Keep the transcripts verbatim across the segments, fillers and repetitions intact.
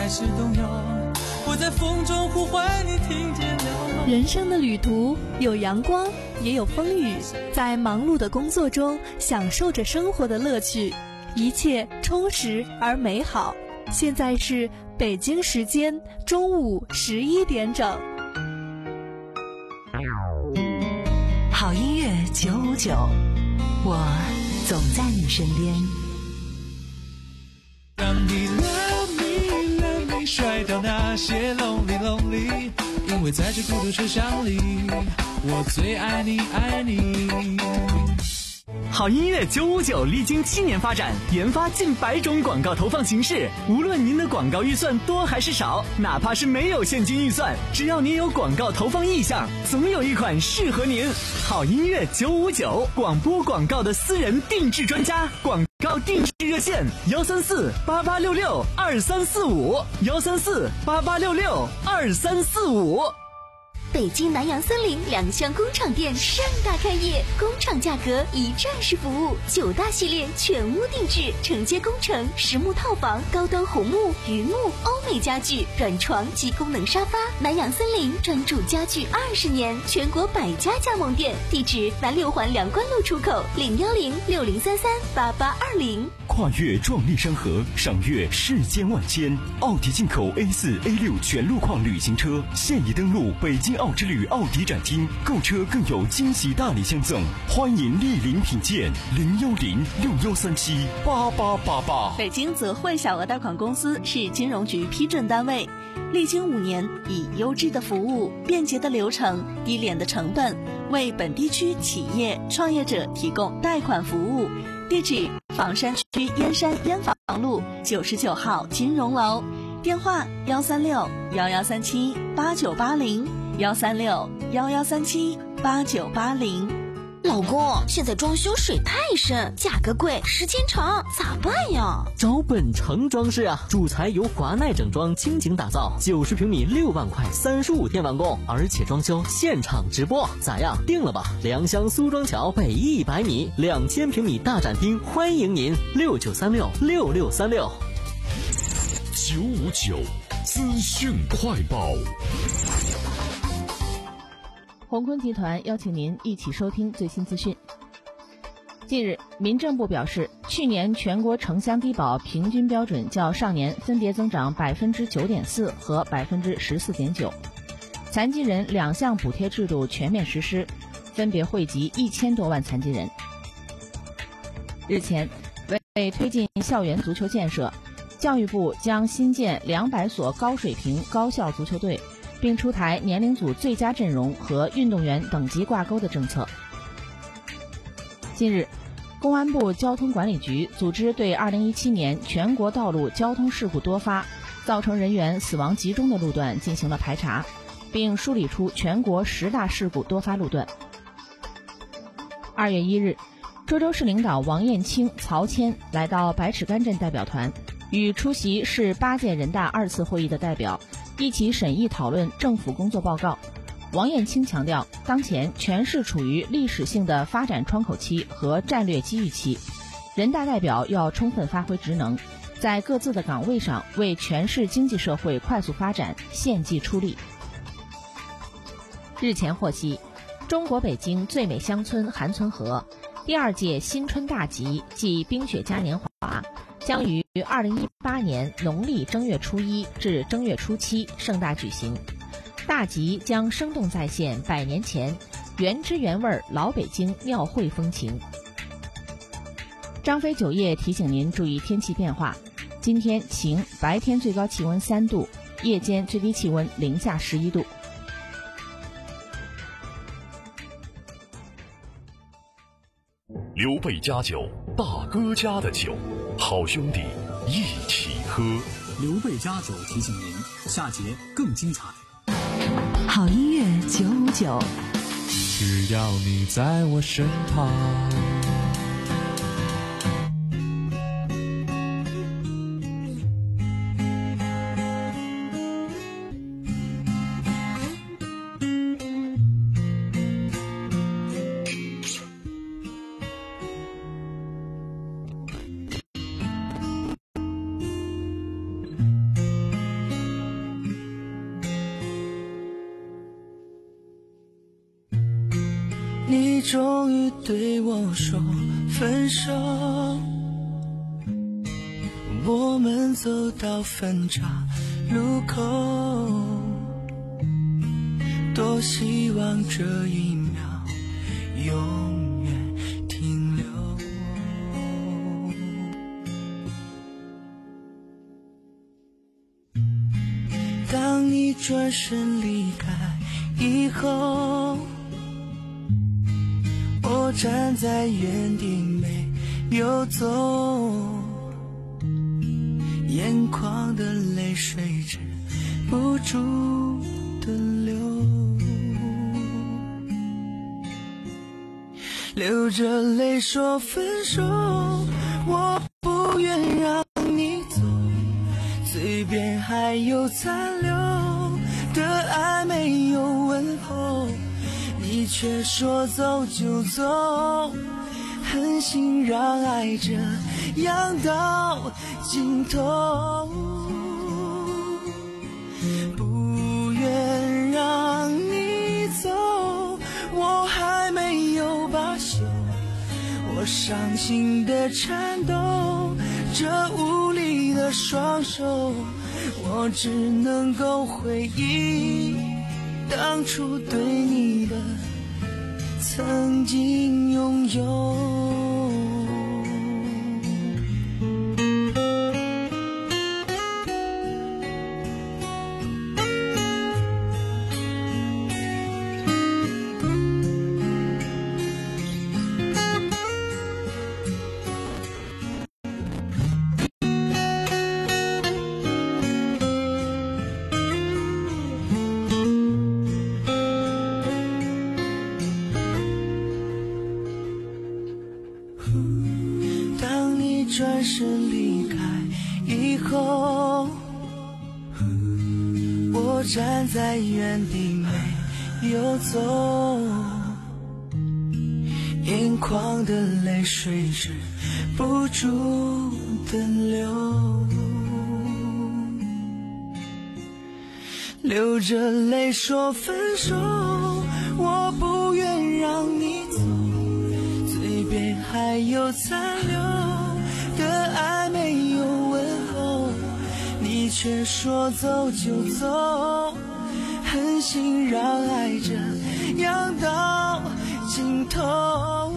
开始动摇，我在风中呼唤你，听见了吗？ 人生的旅途有阳光也有风雨，在忙碌的工作中享受着生活的乐趣，一切充实而美好。现在是北京时间中午十一点整。 好音乐九五九，我总在你身边。 让你 love me love me， 甩掉那些 lonely lonely， 因为在这孤独车厢里，我最爱你爱你。 好音乐九五九历经七年发展，研发近百种广告投放形式。无论您的广告预算多还是少，哪怕是没有现金预算，只要您有广告投放意向，总有一款适合您。好音乐九五九，广播广告的私人定制专家，广告定制热线幺三四八八六六二三四五幺三四八八六六二三四五。 北京南洋森林两厢工厂店盛大开业，工厂价格一站式服务，九大系列全屋定制，承接工程、实木套房、高端红木、榆木、欧美家具、软床及功能沙发。南洋森林专注家具二十年，全国百家加盟店，地址南六环梁关路出口零幺零六零三三八八二零。 跨越壮丽山河，赏阅世间万千。奥迪进口 A 四 A 六全路况旅行车现已登陆北京奥之旅奥迪展厅，购车更有惊喜大礼相赠，欢迎莅临品鉴。零幺零六幺三七八八八八。 北京泽汇小额贷款公司是金融局批准单位，历经五年，以优质的服务、便捷的流程、低廉的成本，为本地区企业创业者提供贷款服务。地址：房山区燕山燕房路九十九号金融楼，电话：幺三六幺幺三七八九八零幺三六幺幺三七八九八零。 老公，现在装修水太深，价格贵，时间长，咋办呀？ 找本城装饰啊，主材由华奈整装倾情打造，九十平米六万块，三十五天完工，而且装修现场直播，咋样？定了吧？良乡苏庄桥北一百米，两千平米大展厅，欢迎您，六九三六六六三六。 九五九资讯快报。 宏坤集团邀请您一起收听最新资讯。近日，民政部表示，去年全国城乡低保平均标准较上年分别增长百分之九点四和百分之十四点九，残疾人两项补贴制度全面实施，分别惠及一千多万残疾人。日前，为推进校园足球建设，教育部将新建两百所高水平高校足球队，并出台年龄组最佳阵容和运动员等级挂钩的政策。近日，公安部交通管理局组织对二零一七年全国道路交通事故多发、造成人员死亡集中的路段进行了排查，并梳理出全国十大事故多发路段。二月一日，涿州市领导王艳卿、曹谦来到百尺竿镇代表团，与出席市八届人大二次会议的代表一起审议讨论政府工作报告。王艳卿强调，当前全市处于历史性的发展窗口期和战略机遇期，人大代表要充分发挥职能，在各自的岗位上为全市经济社会快速发展献计出力。日前获悉，中国北京最美乡村韩村河第二届新春大集暨冰雪嘉年华将于二零一八年农历正月初一至正月初七盛大举行。大集将生动再现百年前原汁原味老北京庙会风情。张飞酒业提醒您注意天气变化，今天晴，白天最高气温三度，夜间最低气温零下十一度。 刘备家酒，大哥家的酒，好兄弟一起喝。 刘备家酒提醒您，下节更精彩。 好音乐九五九， 只要你在我身旁。 终于对我说分手，我们走到分岔路口，多希望这一秒永远停留。当你转身离开以后，我站在原地没有走，眼眶的泪水止不住的流，流着泪说分手，我不愿让你走，嘴边还有残留的爱没有问候，你却说走就走，狠心让爱这样到尽头，不愿让你走，我还没有罢休，我伤心的颤抖，这无力的双手，我只能够回忆当初对你的曾经拥有。转身离开以后，我站在原地没有走，眼眶的泪水止不住的流，流着泪说分手，我不愿让你走，嘴边还有残留的爱没有问候，你却说走就走，狠心让爱这样到尽头，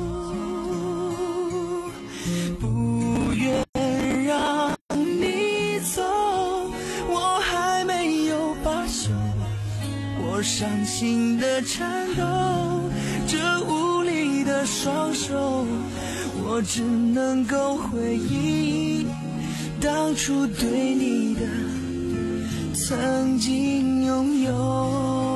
不愿让你走，我还没有罢休，我伤心的颤抖，这无力的双手，我只能够回忆当初对你的曾经拥有。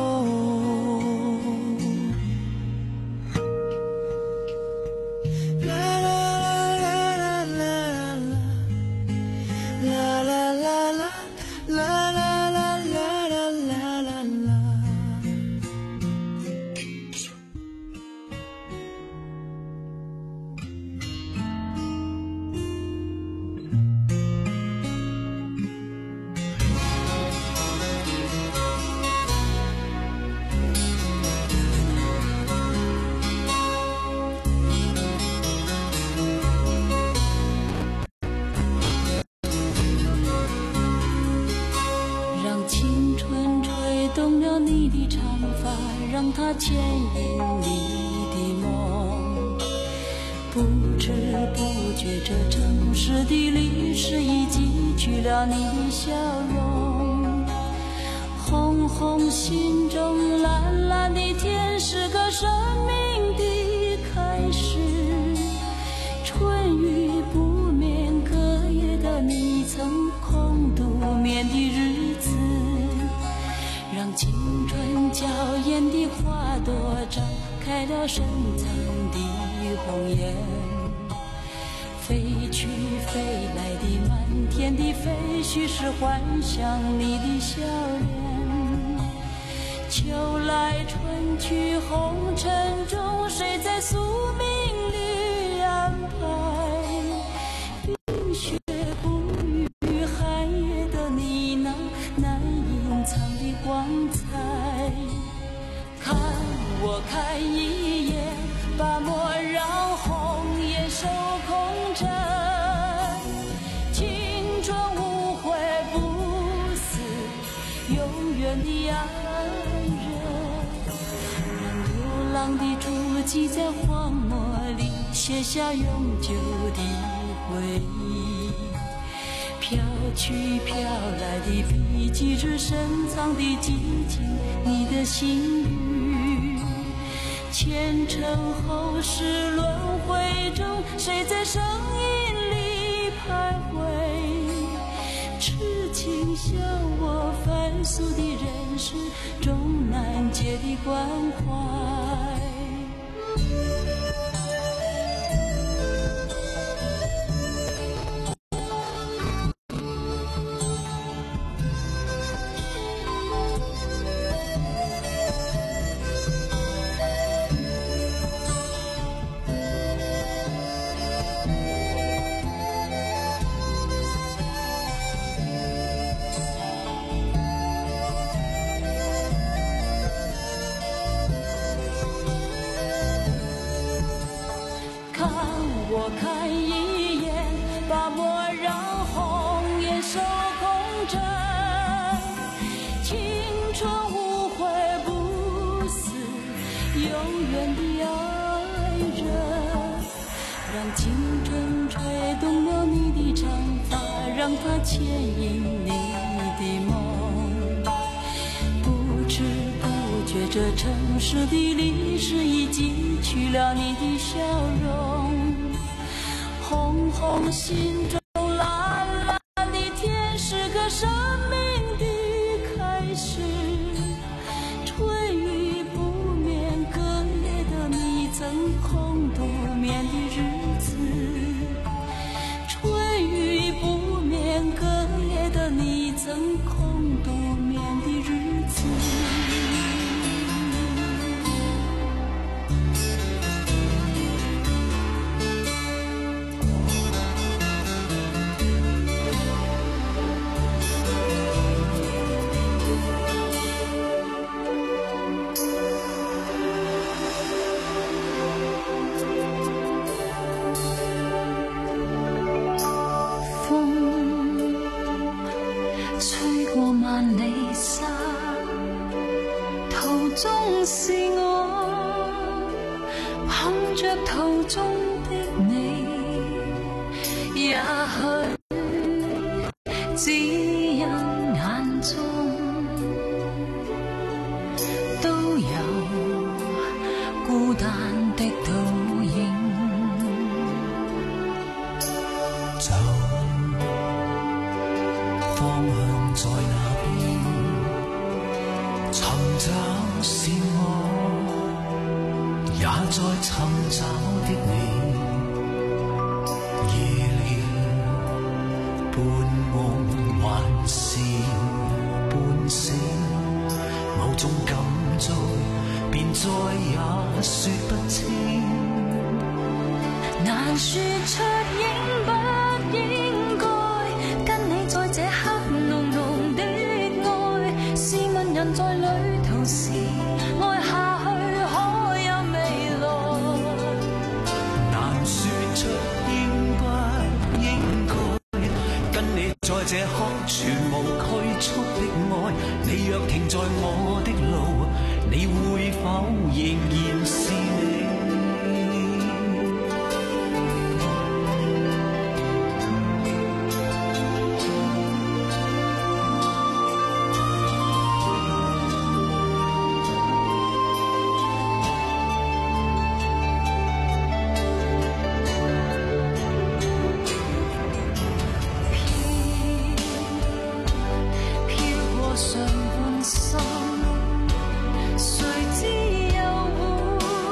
让它牵引你的梦，不知不觉这城市的历史已记取了你的笑容，红红心中蓝蓝的天是个生命的开始，春雨不眠隔夜的你曾空独眠的日子，让青春娇艳的花朵绽开了深藏的红颜，飞去飞来的满天的飞絮是幻想你的笑脸，秋来春去红尘中谁在宿命里安排，冰雪不语寒夜的你那难隐藏的光彩，看我看一眼把真，青春无悔不死，永远的爱人。让流浪的足迹在荒漠里写下永久的回忆，飘去飘来的笔迹，只深藏的寂静，你的心语。前尘后世轮回中，谁在声音里徘徊？痴情像我凡俗的人世，终难解的关怀。我看一眼，把墨染红颜，手空针，青春无悔不死，永远的爱人。让青春吹动了你的长发，让它牵引你的梦。不知不觉，这城市的历史已记取了你的笑容。红红心中蓝蓝的天，是个生命的开始。吹雨不眠，隔夜的你曾空独眠的日子。吹雨不眠，隔夜的你曾空独眠的日子。是我捧着途中的你，也許只因眼中都有孤單的倒影。 走，方向在哪邊？尋找是也在尋找的你，夜了半夢還是半醒，某種感觸便再也說不清， 難說出應不應該跟你在這刻濃濃的愛，試問人在旅途時愛下去在這刻全無拘束的愛，你若停在我的路，你會否仍然是你？ 上半生，誰知又會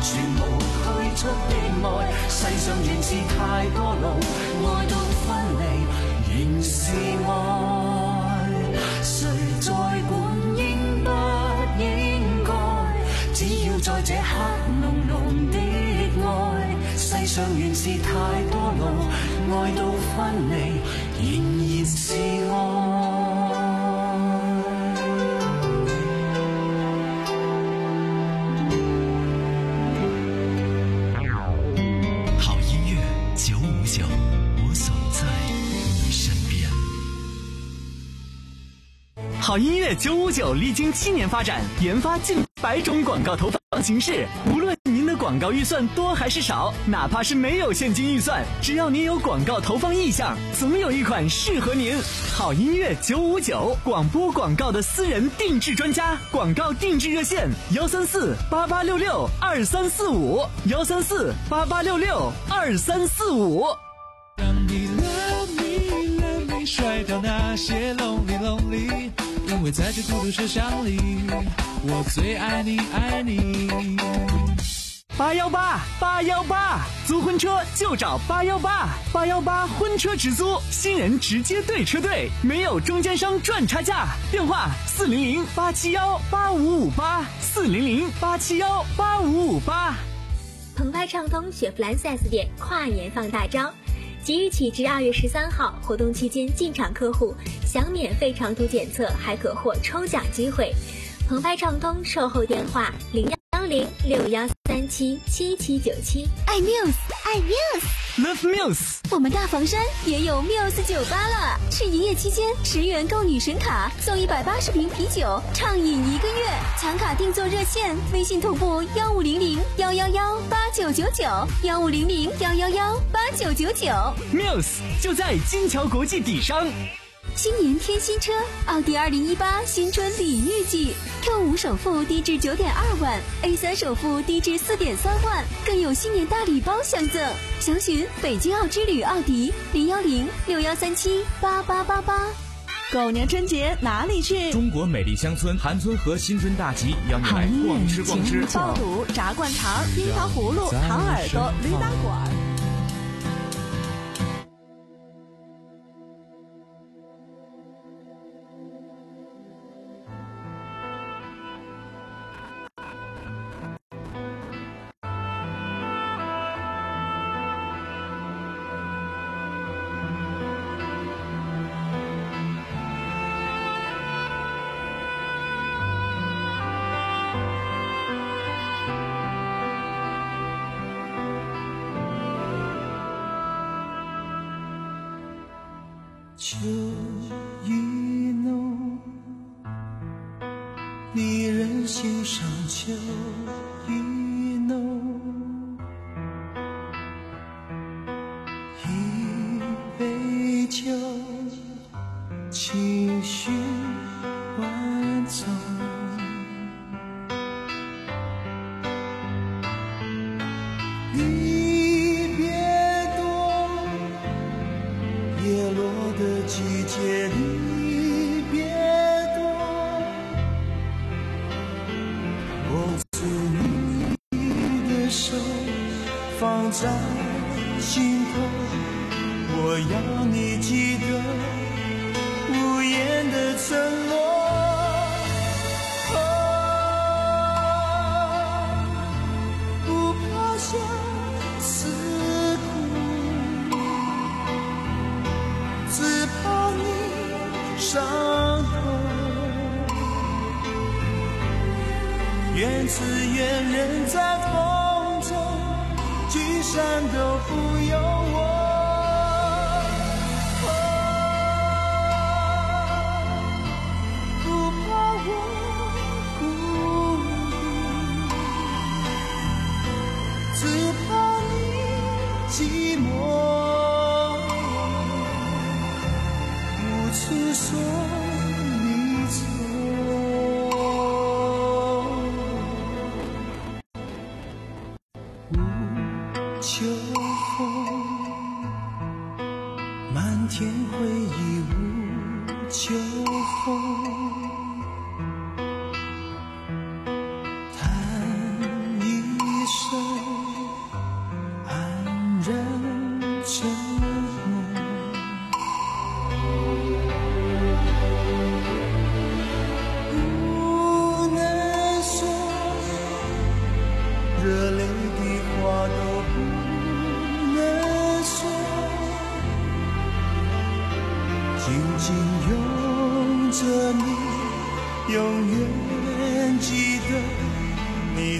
全無退出的愛，世上仍是太多路，愛到分離仍是愛，誰在管應不應該？只要在這刻濃濃的愛，世上原是太多路，愛到分離仍然是愛。 好音乐九五九历经七年发展，研发近百种广告投放形式。无论您的广告预算多还是少，哪怕是没有现金预算，只要您有广告投放意向，总有一款适合您。好音乐九五九，广播广告的私人定制专家，广告定制热线：幺三四八八六六二三四五，幺三四八八六六二三四五。 让你 love me love me 甩掉那些 lonely lonely， 因为在这孤独车厢里，我最爱你爱你。 八幺八八幺八，租婚车就找八幺八，八幺八婚车直租，新人直接对车队，没有中间商赚差价。电话四零零八七幺八五五八，四零零八七幺八五五八。 澎湃畅通雪佛兰 四 S 店跨年放大招。即日起至二月十三号，活动期间进场客户享免费长途检测，还可获抽奖机会。澎湃畅通售后电话零幺零六幺三七七七九七。爱 Muse， 爱 Muse，Love Muse。 我们大房山也有 Muse 酒吧了，是营业期间十元购女神卡送一百八十瓶啤酒，畅饮一个月。抢卡订座热线：微信同步幺五零零幺幺幺八九九九，幺五零零幺幺幺八九九九。 Muse 就在金桥国际底商。 新年添新车，奥迪二零一八新春礼遇季 ，Q 五首付低至九点二万 ，A 三首付低至四点三万，更有新年大礼包相赠。详询北京奥之旅奥迪零幺零六幺三七八八八八。 狗年春节哪里去？ 中国美丽乡村韩村河新春大集，邀你来逛吃逛吃。 爆肚、炸灌肠、樱桃葫芦、糖耳朵、驴打滚。 秋意浓，离人心上秋意浓，一杯酒，情绪万种，离别多，叶落的季节离别多，握住你的手，放在心头，我要你记得无言的承诺。哦，不怕相思苦，只怕你伤痛，愿此愿人在风中，聚散都不由我。哦，不怕我孤独，只怕你寂寞。诉说离愁，无秋风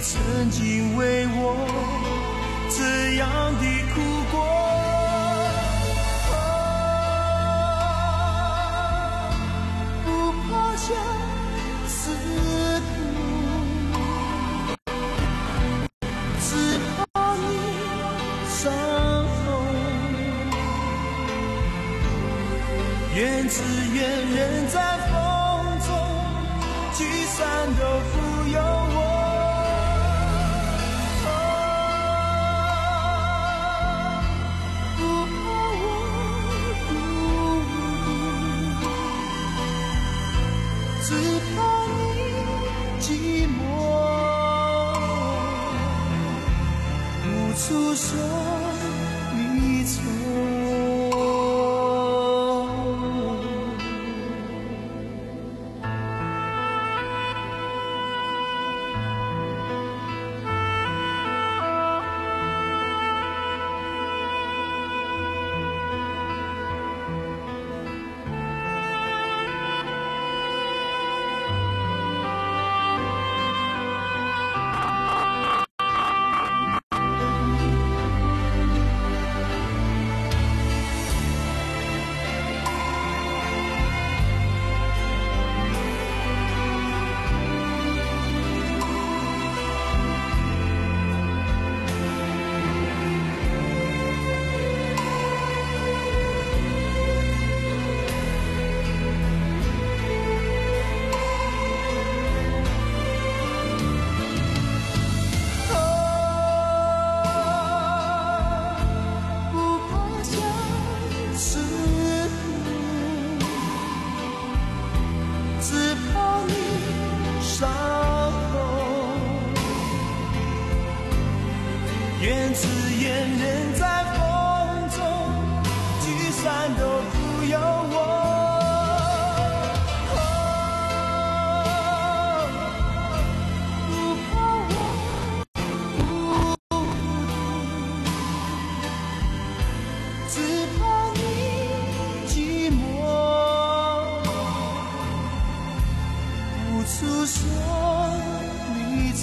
曾经为我这样的哭过，啊，不怕相思苦，只怕你伤痛。缘只缘人在风中，聚散都不由我。只怕你寂寞，无处说离愁。缘只缘人在风中，聚散都不由我。不怕我孤独，只怕你寂寞，无处说离愁。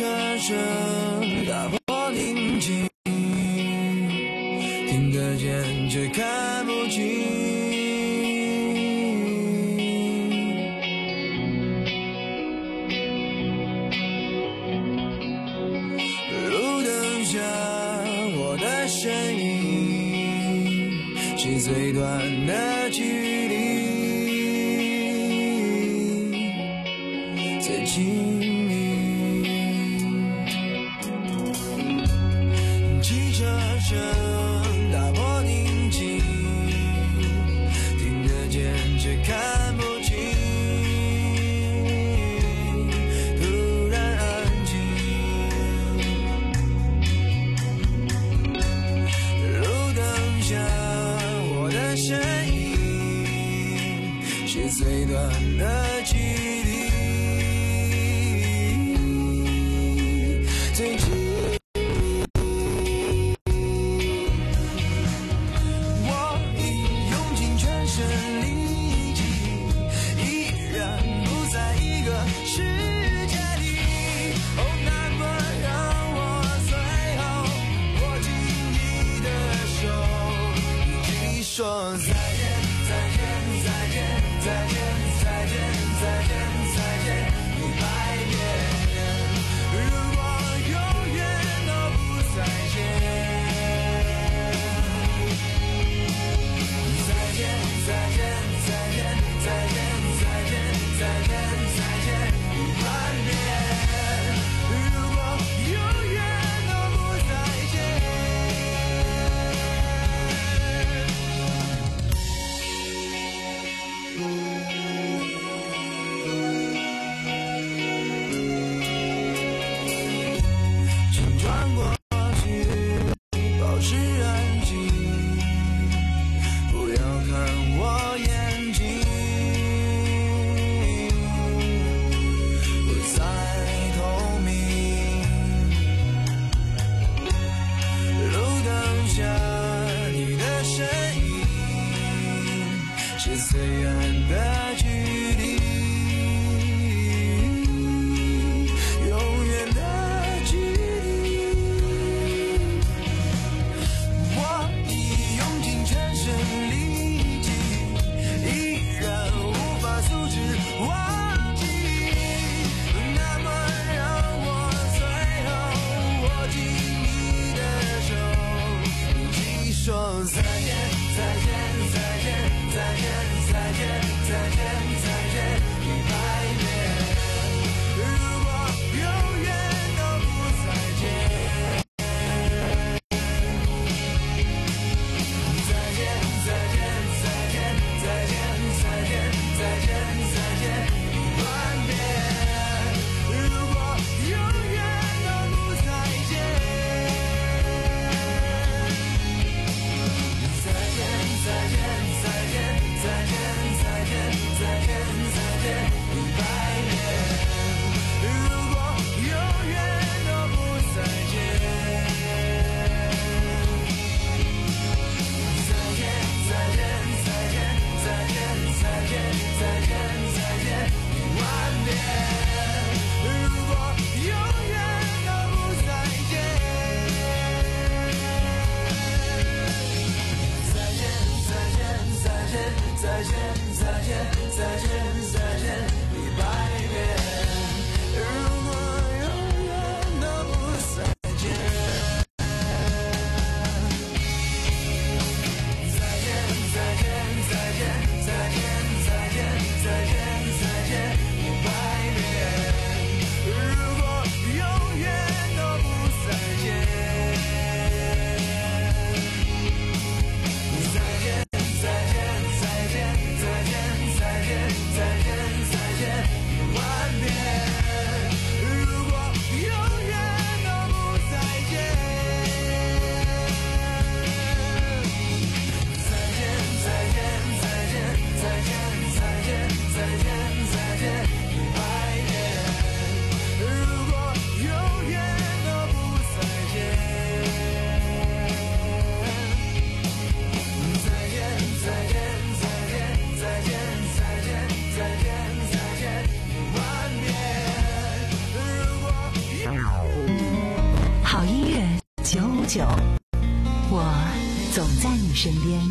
车声打破宁静，听得见却看不清，路灯下我的身影是最短的距离，最亲密。汽车声打破宁静，听得见却看不清，突然安静，路灯下我的身影是最短的距离，最近我已用尽全身力气，依然不在一个世界里。哦，那么让我最后握紧你的手，一起说再见，再见，再见，再见，再见，再见，再见，一百遍。如果永远都不再见，再见，再见，再见，再见，再见，再见，再见，一万遍。如果永远都不再见。请转过去，保持安静，不要看我眼睛，不再透明。路灯下你的身影是最远的距离，永远的距离。我已用尽全身力气，依然无法阻止忘记。那么让我最后握紧你的手，一起说再见，再见，再见，再见，再见，再见，再见，一百遍。如果永远都不再见。再见，再见，再见，再见，再见，再见，再见，一万遍。如果永远都不再见。再见，再见，再见，再见，再见，再见。 九五九，我总在你身边。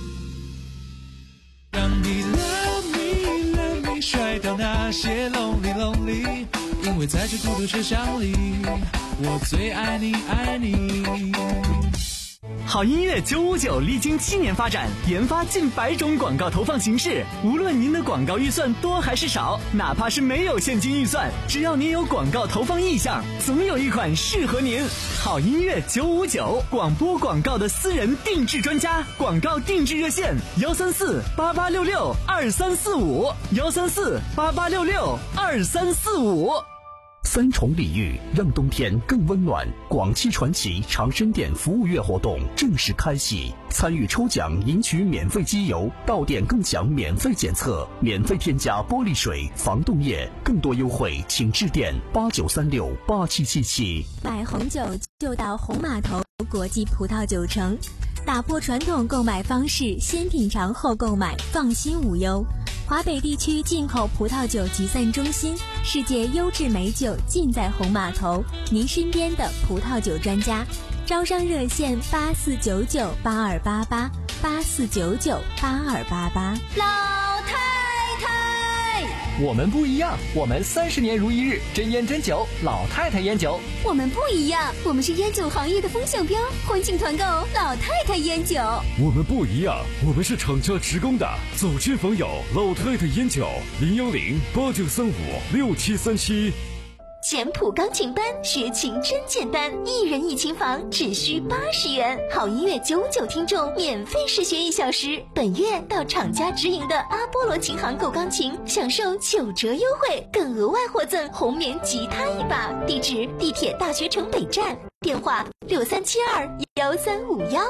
让你 love me love me 甩掉那些 lonely lonely， 因为在这孤独车厢里，我最爱你爱你。 好音乐九五九历经七年发展，研发近百种广告投放形式。无论您的广告预算多还是少，哪怕是没有现金预算，只要您有广告投放意向，总有一款适合您。好音乐九五九，广播广告的私人定制专家，广告定制热线：幺三四八八六六二三四五，幺三四八八六六二三四五。 三重礼遇让冬天更温暖。广汽传祺长生店服务月活动正式开启，参与抽奖赢取免费机油，到店更享免费检测，免费添加玻璃水、防冻液，更多优惠请致电八九三六八七七七。 买红酒就到红码头国际葡萄酒城，打破传统购买方式，先品尝后购买，放心无忧。华北地区进口葡萄酒集散中心，世界优质美酒尽在红码头，您身边的葡萄酒专家。招商热线八四九九八二八八八四九九八二八八。 老太太， 我们不一样，我们三十年如一日，真烟真酒，老太太烟酒。 我们不一样，我们是烟酒行业的风向标，欢庆团购老太太烟酒。 我们不一样，我们是厂家职工的，走亲访友，老太太烟酒，零幺零八九三五六七三七。 简谱钢琴班，学琴真简单，一人一琴房，只需八十元。好音乐九五九听众免费试学一小时。本月到厂家直营的阿波罗琴行购钢琴，享受九折优惠，更额外获赠红棉吉他一把。地址：地铁大学城北站，电话六三七二幺三五幺。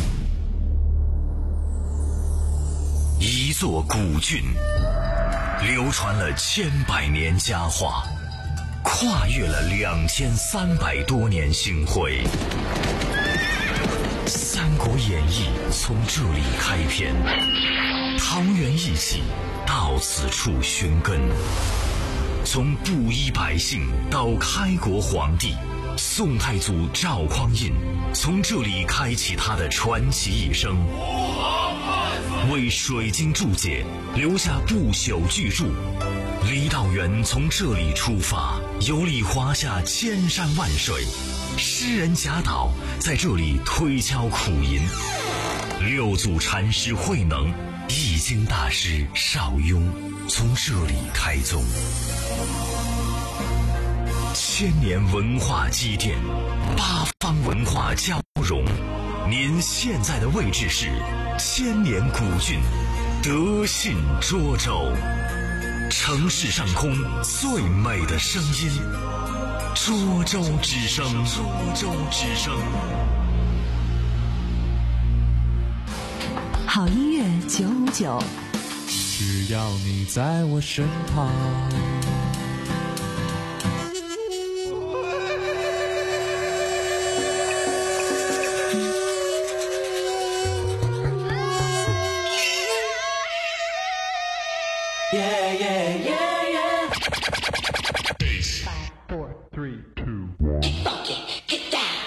一座古郡，流传了千百年佳话，跨越了两千三百多年星辉。《三国演义》从这里开篇，桃园义气到此处寻根。从布衣百姓到开国皇帝，宋太祖赵匡胤从这里开启他的传奇一生，为水晶注解留下不朽巨著。李道元从这里出发，游历华夏千山万水，诗人贾岛在这里推敲苦吟，六祖禅师慧能、易经大师邵雍从这里开宗。千年文化积淀，八方文化交融。您现在的位置是千年古郡德信涿州，城市上空最美的声音，涿州之声。涿州之声。 好音乐九五九， 只要你在我身旁。 Yeah, yeah, yeah, yeah. Five, four, three, two, one. Get funky, get down.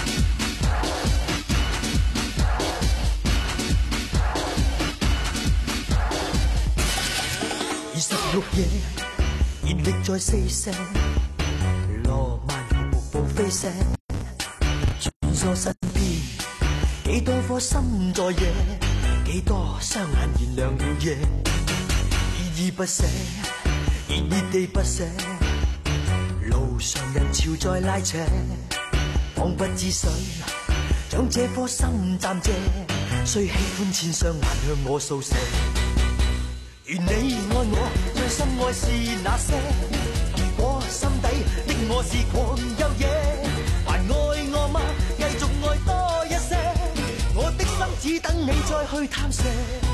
二十六夜，熱力在四射，羅曼瀑布飛射，穿梭身邊，幾多顆心在野，幾多雙眼燃亮了夜。依依不捨，熱熱地不捨，路上人潮在拉扯，彷不知誰將這顆心暫借，雖喜歡千雙眼向我掃射。願你愛我，最深愛是那些，如果心底的我是狂又野，還愛我嗎？繼續愛多一些，我的心只等你再去探射。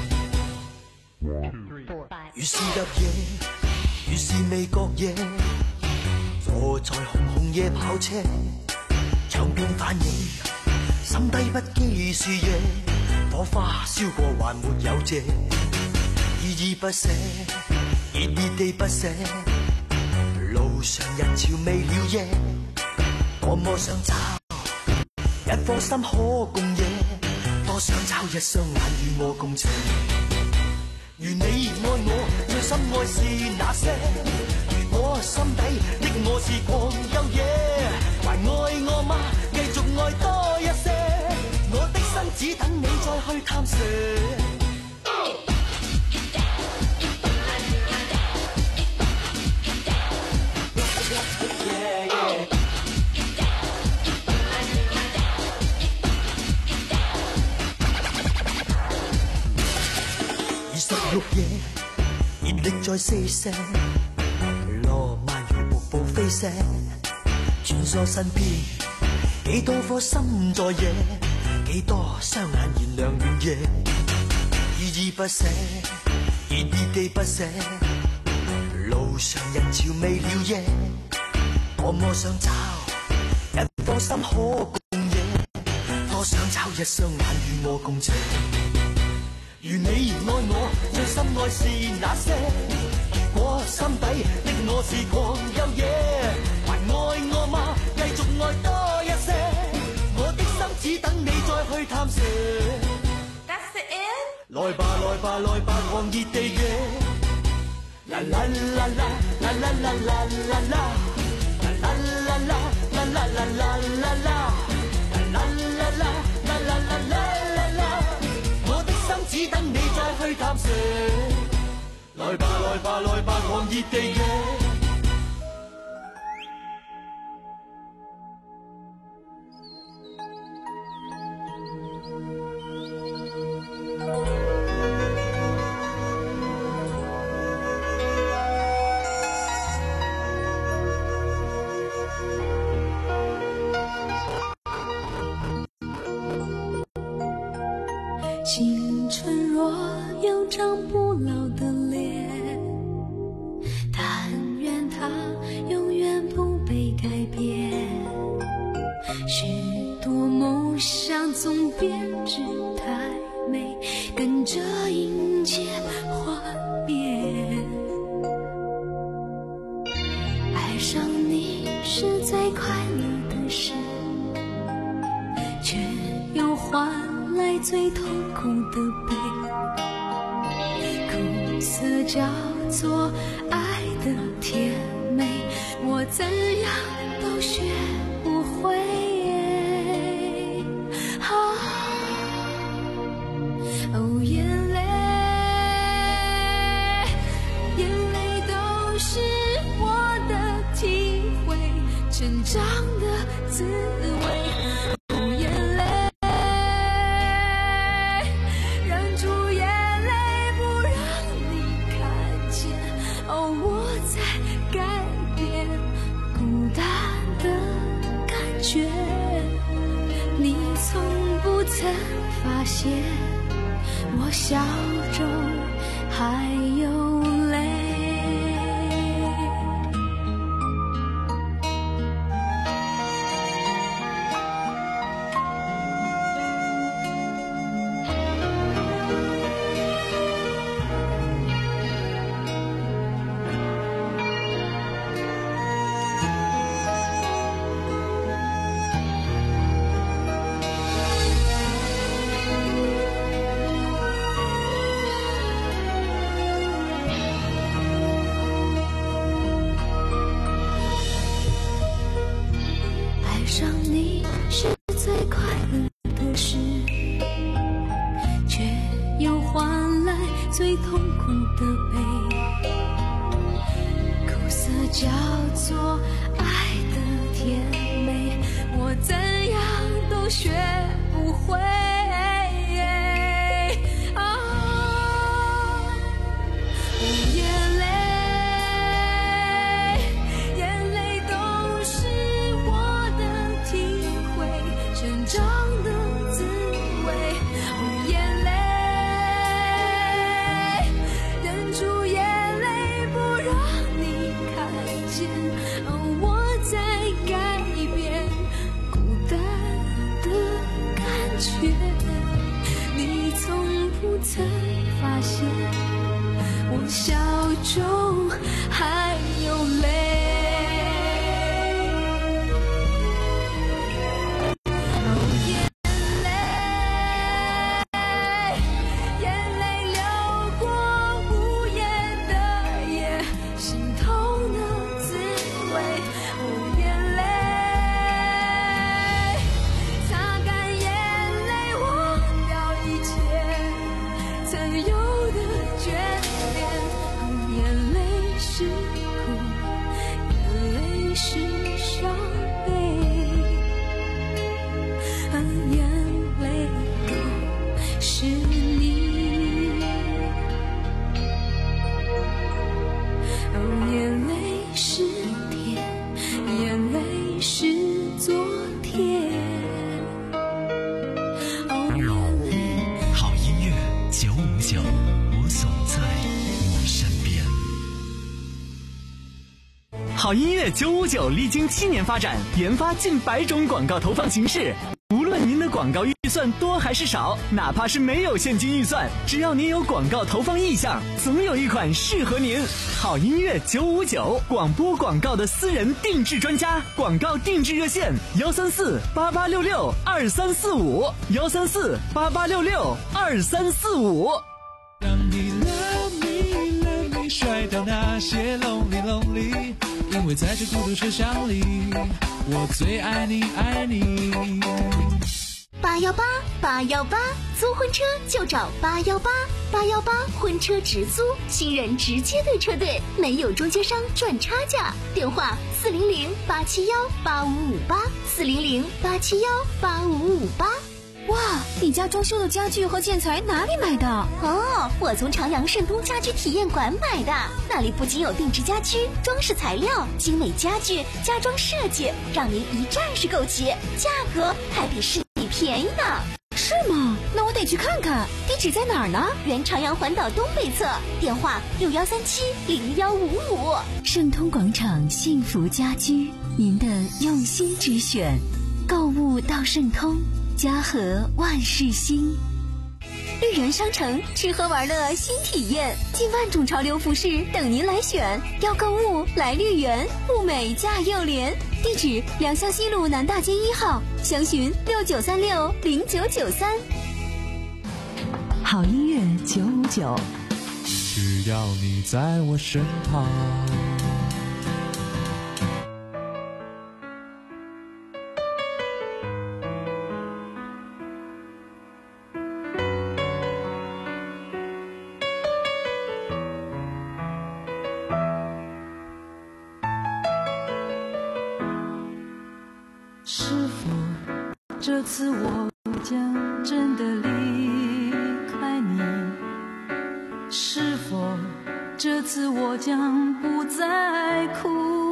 越是入夜，越是未覺夜，坐在紅紅夜跑車，唱片反應，心底不羈是夜，火花燒過還沒有謝，依依不捨，熱熱地不捨，路上人潮未了夜，我摸想找一顆心可共野，多想找一雙眼與我共情。如你愛我，最深愛是那些？如果心底的我是狂又野，還愛我嗎？繼續愛多一些，我的心只等你再去探索。綠野，熱力在四射，羅曼如瀑布飛瀉，穿梭身邊，幾多顆心在野，幾多雙眼燃亮了夜，依依不捨，熱熱地不捨，路上人潮未了夜，多麼想找一顆心可共野，多想找一雙眼與我共情。如你愛我，最深愛是那些？如果心底的我是狂又野，還愛我嗎？繼續愛多一些，我的心只等你再去探索。That's it。來吧來吧來吧，狂熱地野，啦啦啦啦啦啦啦啦啦啦，啦啦啦啦啦啦啦啦啦啦，啦啦啦啦啦啦啦。只等你再去探索，來吧來吧來吧，狂熱地野。 青春若有张不老的脸，但愿它永远不被改变。许多梦想总编织太美，跟着迎接幻灭。爱上你是最快乐的事，却又换来最痛苦的悲，苦涩叫做爱的甜美，我怎样都学不会。啊，哦，眼泪，眼泪都是我的体会，成长的滋味。发现我笑中还有泪。上你是最快乐的事，却又换来最痛苦的悲，苦涩叫做爱的甜美，我怎样都学不会。我好音乐九五九历经七年发展，研发近百种广告投放形式。无论您的广告预算多还是少，哪怕是没有现金预算，只要您有广告投放意向，总有一款适合您。好音乐九五九，广播广告的私人定制专家，广告定制热线：幺三四八八六六二三四五，幺三四八八六六二三四五。 让你 love me love me 甩掉那些 lonely lonely， 因为在这孤独车厢里，我最爱你爱你。 八幺八八幺八，租婚车就找八幺八八幺八婚车直租，新人直接对车队，没有中间商赚差价。电话四零零八七幺八五五八，四零零八七幺八五五八。 哇，你家装修的家具和建材哪里买的？ 哦，我从朝阳盛东家居体验馆买的，那里不仅有定制家居、装饰材料、精美家具、家装设计，让您一站式购齐，价格还比市里便宜呢。 是吗？那我得去看看。地址在哪儿呢？ 原朝阳环岛东北侧，电话六幺三七零幺五五。 盛通广场幸福家居，您的用心之选，购物到盛通，家和万事兴。 绿园商城吃喝玩乐新体验，近万种潮流服饰等您来选。要购物来绿园，物美价又廉。地址：良乡西路南大街一号，详询六九三六零九九三。 好音乐九五九， 只要你在我身旁。 是否这次我将真的离开你？是否这次我将不再哭？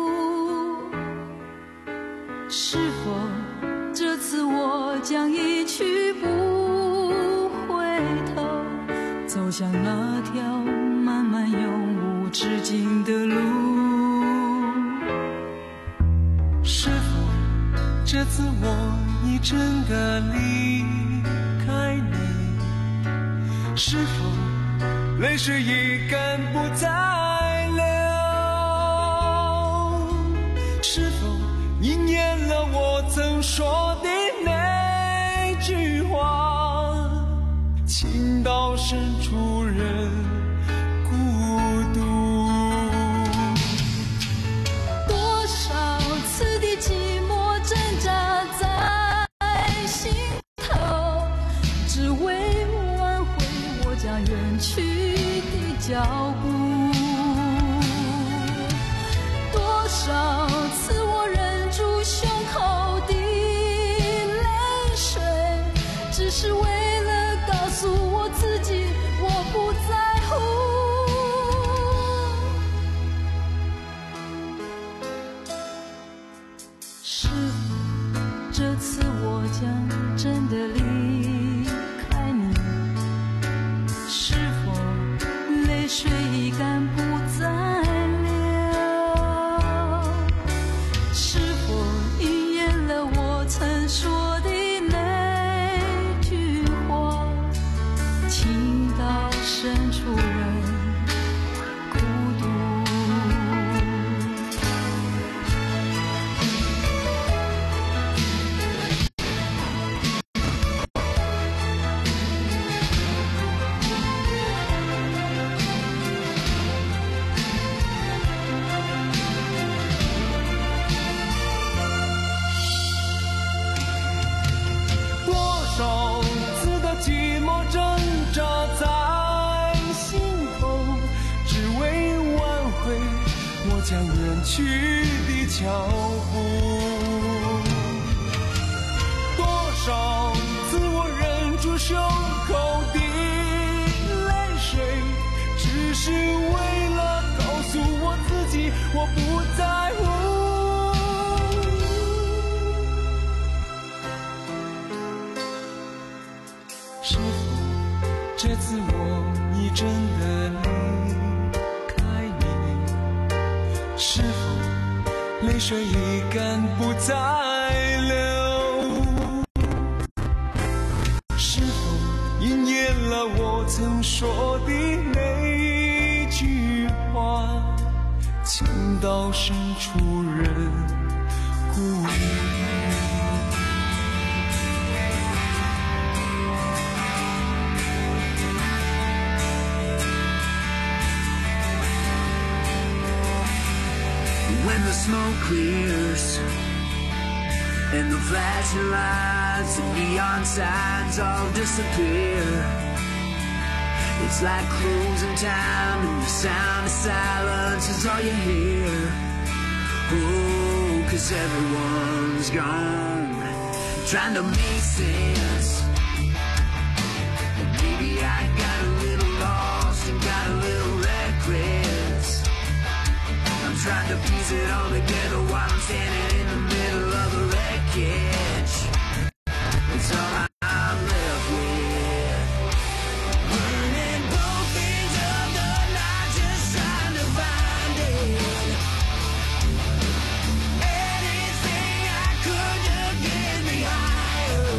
是否这次我将一去不回头，走向那条漫漫永无止境的路？ 是否这次我已真的离开你？是否泪水已干不再流？是否应验了我曾说的那句话，情到深处人孤独？ 多少次的寂寞挣扎在心头，只为挽回我将远去的脚步。多少次我忍住胸口的泪水，只是为了告诉我自己我不在乎。是否这次我将真的离开你？是否泪水已干不再流？是否应验了我曾说的那句话，情到深处人孤独？ 多少次的寂寞挣扎在心头，只为挽回我将远去的脚步。多少次我忍住胸口的泪水，只是为了告诉我自己我不在乎。是否这次我已真的离开你？是否泪水已干不再流，是否应验了我曾说的那句话，情到深处人孤立。 When the smoke clears and the flashing lights and neon signs all disappear, it's like closing time and the sound of silence is all you hear. Oh, 'cause everyone's gone, trying to make sense. Maybe I got a little lost and got a little reckless. I'm trying to piece it all together while I'm standing in the middle of the wreckage. It's all I'm left with. Burning both ends of the night, just trying to find it. Anything I could to get me higher.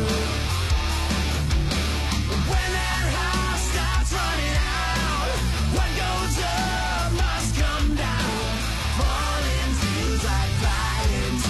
When that high starts running out, what goes up must come down. Falling feels like flying.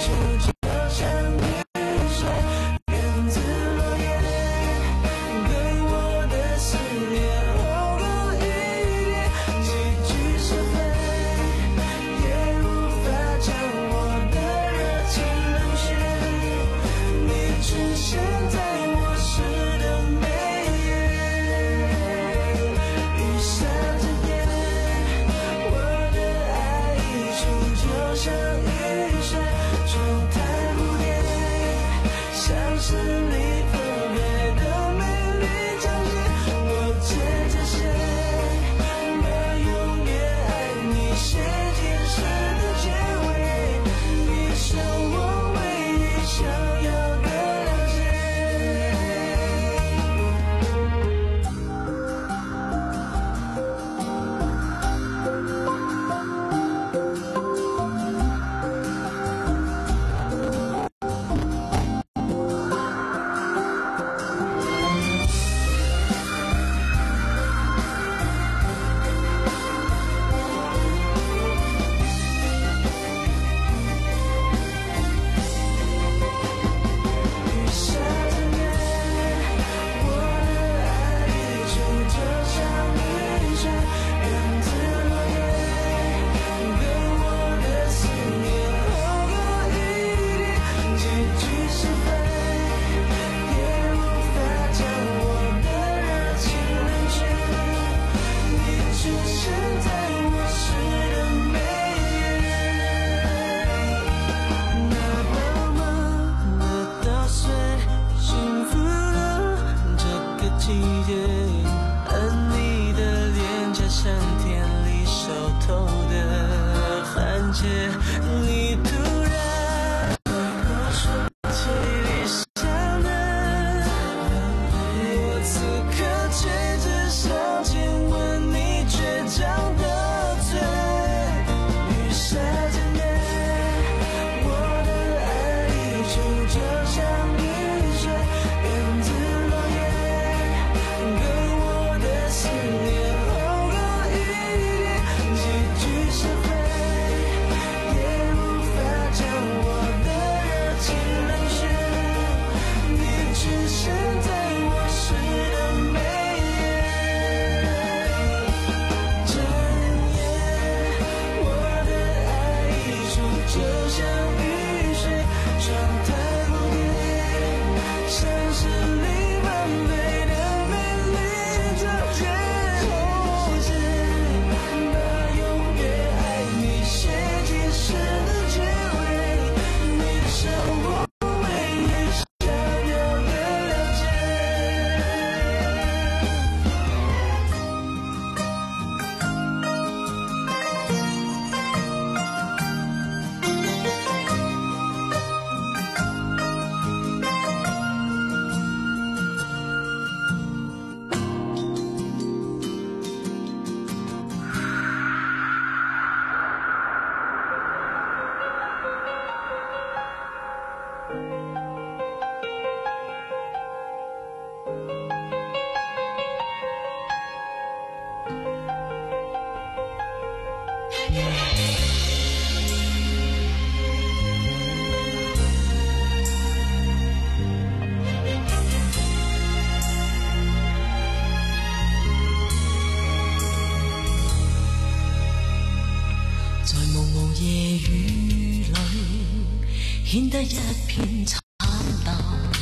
顯得一片慘淡。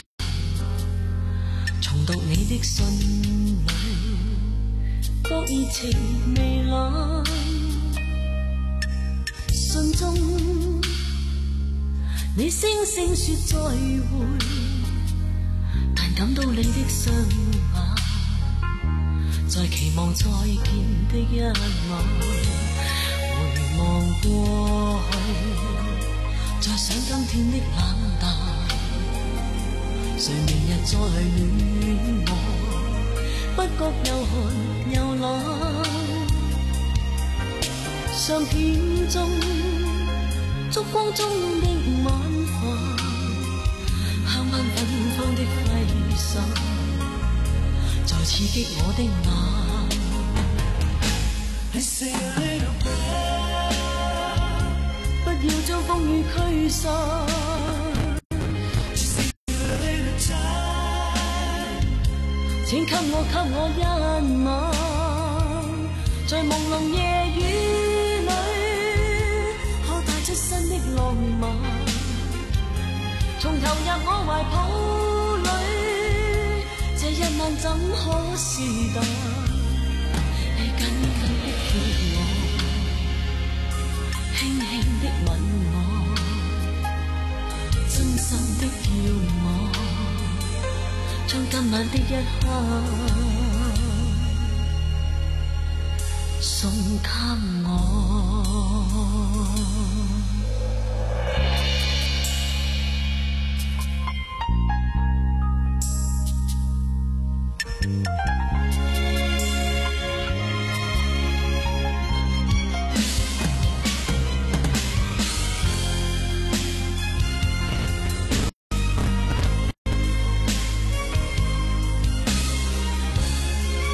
重讀你的信裏，覺熱情未冷。信中你聲聲說再會，但感到你的雙眼，在期望再見的一晚，回望過去，再想今天的冷淡，誰明日再戀我，不覺又寒又冷。相片中燭光中的晚飯，香檳芬芳的揮手，再刺激我的眼。I say a little prayer， 不要將風雨驅散。 请给我给我一晚，在朦胧夜雨里，可带出新的浪漫，重投入我怀抱里，这一晚怎可是淡？你紧紧的抱我，轻轻的吻我，真心的要我，将今晚的一刻送给我。